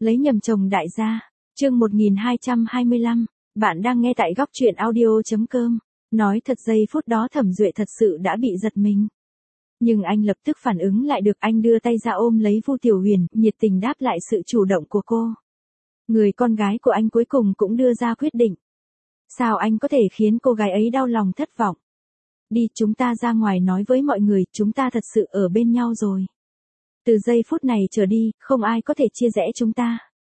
Lấy nhầm chồng đại gia. Chương 1225. Bạn đang nghe tại góc truyện audio.com. Nói thật giây phút đó Thẩm Duệ thật sự đã bị giật mình. Nhưng anh lập tức phản ứng lại được, anh đưa tay ra ôm lấy Vu Tiểu Huyền, nhiệt tình đáp lại sự chủ động của cô. Người con gái của anh cuối cùng cũng đưa ra quyết định. Sao anh có thể khiến cô gái ấy đau lòng thất vọng? Đi, chúng ta ra ngoài nói với mọi người, chúng ta thật sự ở bên nhau rồi. Từ giây phút này trở đi, không ai có thể chia rẽ chúng ta.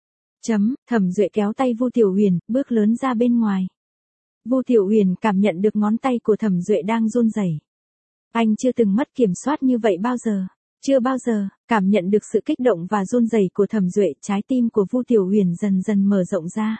Thẩm Duệ kéo tay Vu Tiểu Huyền, bước lớn ra bên ngoài. Vu Tiểu Huyền cảm nhận được ngón tay của Thẩm Duệ đang run rẩy. Anh chưa từng mất kiểm soát như vậy bao giờ. Chưa bao giờ, cảm nhận được sự kích động và run rẩy của Thẩm Duệ, trái tim của Vu Tiểu Huyền dần dần mở rộng ra.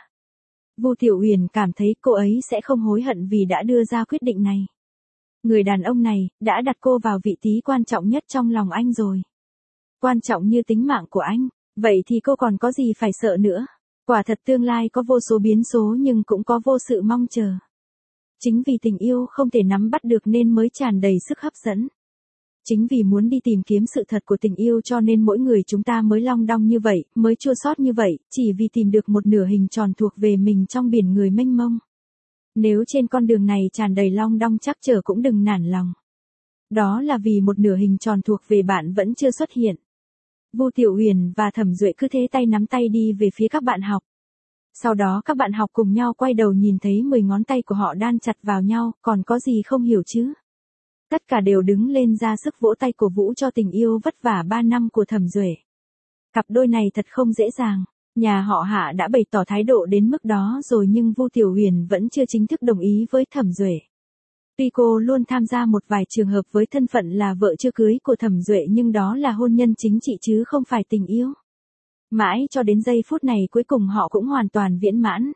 Vu Tiểu Huyền cảm thấy cô ấy sẽ không hối hận vì đã đưa ra quyết định này. Người đàn ông này, đã đặt cô vào vị trí quan trọng nhất trong lòng anh rồi. Quan trọng như tính mạng của anh, vậy thì cô còn có gì phải sợ nữa. Quả thật tương lai có vô số biến số nhưng cũng có vô sự mong chờ. Chính vì tình yêu không thể nắm bắt được nên mới tràn đầy sức hấp dẫn. Chính vì muốn đi tìm kiếm sự thật của tình yêu cho nên mỗi người chúng ta mới long đong như vậy, mới chua xót như vậy, chỉ vì tìm được một nửa hình tròn thuộc về mình trong biển người mênh mông. Nếu trên con đường này tràn đầy long đong trắc trở cũng đừng nản lòng. Đó là vì một nửa hình tròn thuộc về bạn vẫn chưa xuất hiện. Vu Tiểu Huyền và Thẩm Duệ cứ thế tay nắm tay đi về phía các bạn học. Sau đó các bạn học cùng nhau quay đầu nhìn thấy 10 ngón tay của họ đan chặt vào nhau, còn có gì không hiểu chứ? Tất cả đều đứng lên ra sức vỗ tay cổ vũ cho tình yêu vất vả 3 năm của Thẩm Duệ. Cặp đôi này thật không dễ dàng. Nhà họ Hạ đã bày tỏ thái độ đến mức đó rồi nhưng Vu Tiểu Huyền vẫn chưa chính thức đồng ý với Thẩm Duệ. Tuy cô luôn tham gia một vài trường hợp với thân phận là vợ chưa cưới của Thẩm Duệ nhưng đó là hôn nhân chính trị chứ không phải tình yêu. Mãi cho đến giây phút này cuối cùng họ cũng hoàn toàn viễn mãn.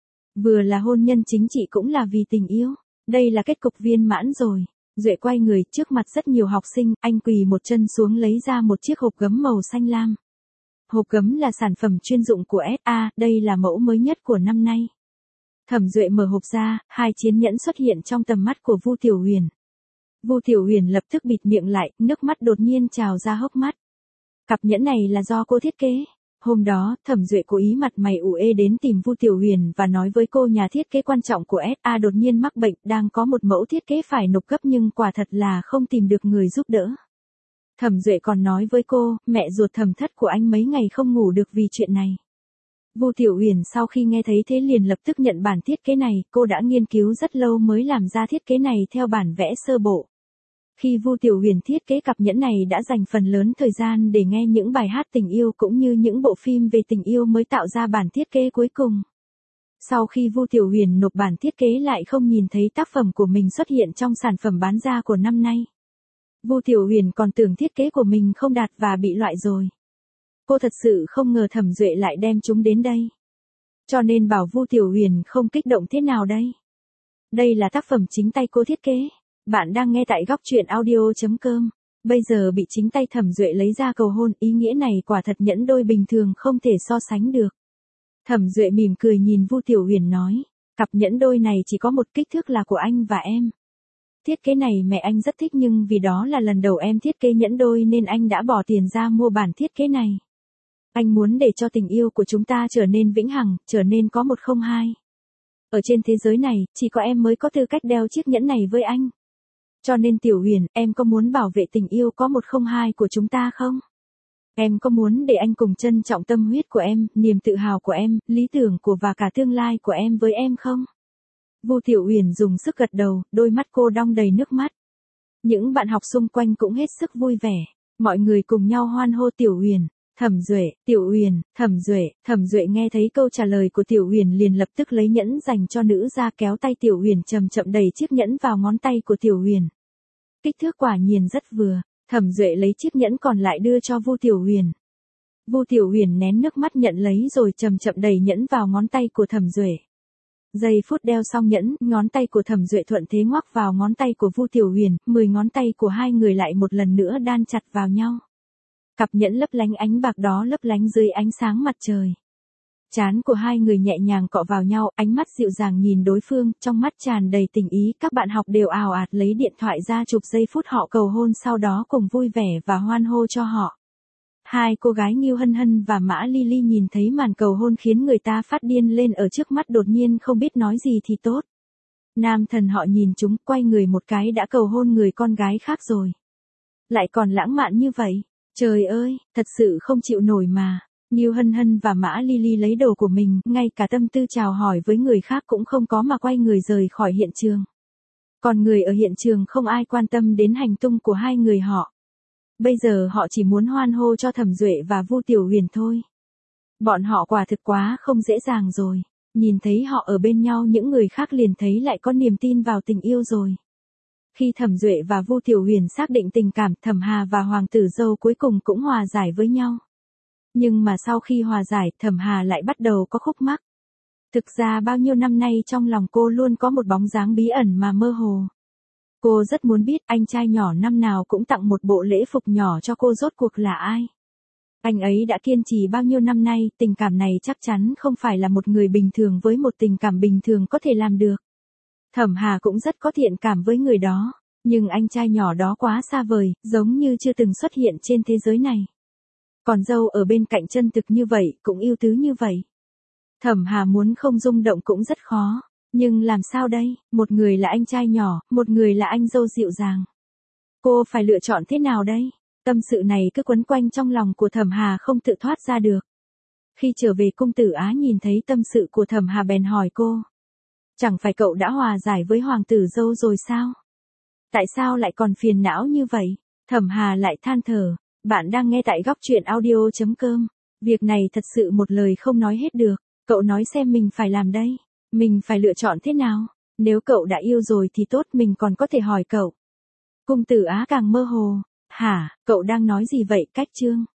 Vừa là hôn nhân chính trị cũng là vì tình yêu. Đây là kết cục viên mãn rồi. Duệ quay người trước mặt rất nhiều học sinh, anh quỳ một chân xuống lấy ra một chiếc hộp gấm màu xanh lam. Hộp gấm là sản phẩm chuyên dụng của SA, đây là mẫu mới nhất của năm nay. Thẩm Duệ mở hộp ra, 2 chiến nhẫn xuất hiện trong tầm mắt của Vu Tiểu Huyền. Vu Tiểu Huyền lập tức bịt miệng lại, nước mắt đột nhiên trào ra hốc mắt. Cặp nhẫn này là do cô thiết kế. Hôm đó, Thẩm Duệ cố ý mặt mày ủ ê đến tìm Vu Tiểu Huyền và nói với cô nhà thiết kế quan trọng của SA đột nhiên mắc bệnh, đang có một mẫu thiết kế phải nộp gấp nhưng quả thật là không tìm được người giúp đỡ. Thẩm Duệ còn nói với cô, mẹ ruột Thẩm Thất của anh mấy ngày không ngủ được vì chuyện này. Vu Tiểu Huyền sau khi nghe thấy thế liền lập tức nhận bản thiết kế này, cô đã nghiên cứu rất lâu mới làm ra thiết kế này theo bản vẽ sơ bộ. Khi Vu Tiểu Huyền thiết kế cặp nhẫn này đã dành phần lớn thời gian để nghe những bài hát tình yêu cũng như những bộ phim về tình yêu mới tạo ra bản thiết kế cuối cùng. Sau khi Vu Tiểu Huyền nộp bản thiết kế lại không nhìn thấy tác phẩm của mình xuất hiện trong sản phẩm bán ra của năm nay. Vu Tiểu Huyền còn tưởng thiết kế của mình không đạt và bị loại rồi. Cô thật sự không ngờ Thẩm Duệ lại đem chúng đến đây. Cho nên bảo Vu Tiểu Huyền không kích động thế nào đây. Đây là tác phẩm chính tay cô thiết kế. Bạn đang nghe tại góc truyện audio.com. Bây giờ bị chính tay Thẩm Duệ lấy ra cầu hôn, ý nghĩa này quả thật nhẫn đôi bình thường không thể so sánh được. Thẩm Duệ mỉm cười nhìn Vu Tiểu Huyền nói, cặp nhẫn đôi này chỉ có một kích thước là của anh và em. Thiết kế này mẹ anh rất thích nhưng vì đó là lần đầu em thiết kế nhẫn đôi nên anh đã bỏ tiền ra mua bản thiết kế này. Anh muốn để cho tình yêu của chúng ta trở nên vĩnh hằng, trở nên có 102. Ở trên thế giới này, chỉ có em mới có tư cách đeo chiếc nhẫn này với anh. Cho nên Tiểu Huyền, em có muốn bảo vệ tình yêu có 102 của chúng ta không? Em có muốn để anh cùng trân trọng tâm huyết của em, niềm tự hào của em, lý tưởng của và cả tương lai của em với em không? Vu Tiểu Huyền dùng sức gật đầu, đôi mắt cô đong đầy nước mắt. Những bạn học xung quanh cũng hết sức vui vẻ. Mọi người cùng nhau hoan hô Tiểu Huyền. Thẩm Duệ, Tiểu Huyền, Thẩm Duệ nghe thấy câu trả lời của Tiểu Huyền liền lập tức lấy nhẫn dành cho nữ ra kéo tay Tiểu Huyền chậm chậm đẩy chiếc nhẫn vào ngón tay của Tiểu Huyền. Kích thước quả nhiên rất vừa, Thẩm Duệ lấy chiếc nhẫn còn lại đưa cho Vu Tiểu Huyền. Vu Tiểu Huyền nén nước mắt nhận lấy rồi chậm chậm đẩy nhẫn vào ngón tay của Thẩm Duệ. Giây phút đeo xong nhẫn, ngón tay của Thẩm Duệ thuận thế ngoắc vào ngón tay của Vu Tiểu Huyền, 10 ngón tay của hai người lại một lần nữa đan chặt vào nhau. Cặp nhẫn lấp lánh ánh bạc đó lấp lánh dưới ánh sáng mặt trời. Trán của hai người nhẹ nhàng cọ vào nhau, ánh mắt dịu dàng nhìn đối phương, trong mắt tràn đầy tình ý, các bạn học đều ào ạt lấy điện thoại ra chụp giây phút họ cầu hôn sau đó cùng vui vẻ và hoan hô cho họ. Hai cô gái Ngưu Hân Hân và Mã Ly Ly nhìn thấy màn cầu hôn khiến người ta phát điên lên ở trước mắt, đột nhiên không biết nói gì thì tốt. Nam thần họ nhìn chúng, quay người một cái đã cầu hôn người con gái khác rồi. Lại còn lãng mạn như vậy. Trời ơi, thật sự không chịu nổi mà. Ngưu Hân Hân và Mã Ly Ly lấy đồ của mình, ngay cả tâm tư chào hỏi với người khác cũng không có mà quay người rời khỏi hiện trường. Còn người ở hiện trường không ai quan tâm đến hành tung của hai người họ. Bây giờ họ chỉ muốn hoan hô cho Thẩm Duệ và Vu Tiểu Huyền thôi. Bọn họ quả thực quá không dễ dàng rồi. Nhìn thấy họ ở bên nhau, những người khác liền thấy lại có niềm tin vào tình yêu rồi. Khi Thẩm Duệ và Vu Tiểu Huyền xác định tình cảm, Thẩm Hà và Hoàng tử dâu cuối cùng cũng hòa giải với nhau. Nhưng mà sau khi hòa giải, Thẩm Hà lại bắt đầu có khúc mắc. Thực ra bao nhiêu năm nay trong lòng cô luôn có một bóng dáng bí ẩn mà mơ hồ. Cô rất muốn biết anh trai nhỏ năm nào cũng tặng một bộ lễ phục nhỏ cho cô rốt cuộc là ai. Anh ấy đã kiên trì bao nhiêu năm nay, tình cảm này chắc chắn không phải là một người bình thường với một tình cảm bình thường có thể làm được. Thẩm Hà cũng rất có thiện cảm với người đó, nhưng anh trai nhỏ đó quá xa vời, giống như chưa từng xuất hiện trên thế giới này. Còn dâu ở bên cạnh chân thực như vậy, cũng ưu tú như vậy. Thẩm Hà muốn không rung động cũng rất khó. Nhưng làm sao đây, một người là anh trai nhỏ, một người là anh dâu dịu dàng. Cô phải lựa chọn thế nào đây? Tâm sự này cứ quấn quanh trong lòng của Thẩm Hà không tự thoát ra được. Khi trở về cung Tử Á nhìn thấy tâm sự của Thẩm Hà bèn hỏi cô. Chẳng phải cậu đã hòa giải với hoàng tử dâu rồi sao? Tại sao lại còn phiền não như vậy? Thẩm Hà lại than thở. Bạn đang nghe tại góc truyện audio.com. Việc này thật sự một lời không nói hết được. Cậu nói xem mình phải làm đây. Mình phải lựa chọn thế nào? Nếu cậu đã yêu rồi thì tốt, mình còn có thể hỏi cậu. Cung Tử Á càng mơ hồ. Hả, cậu đang nói gì vậy Cách Trương?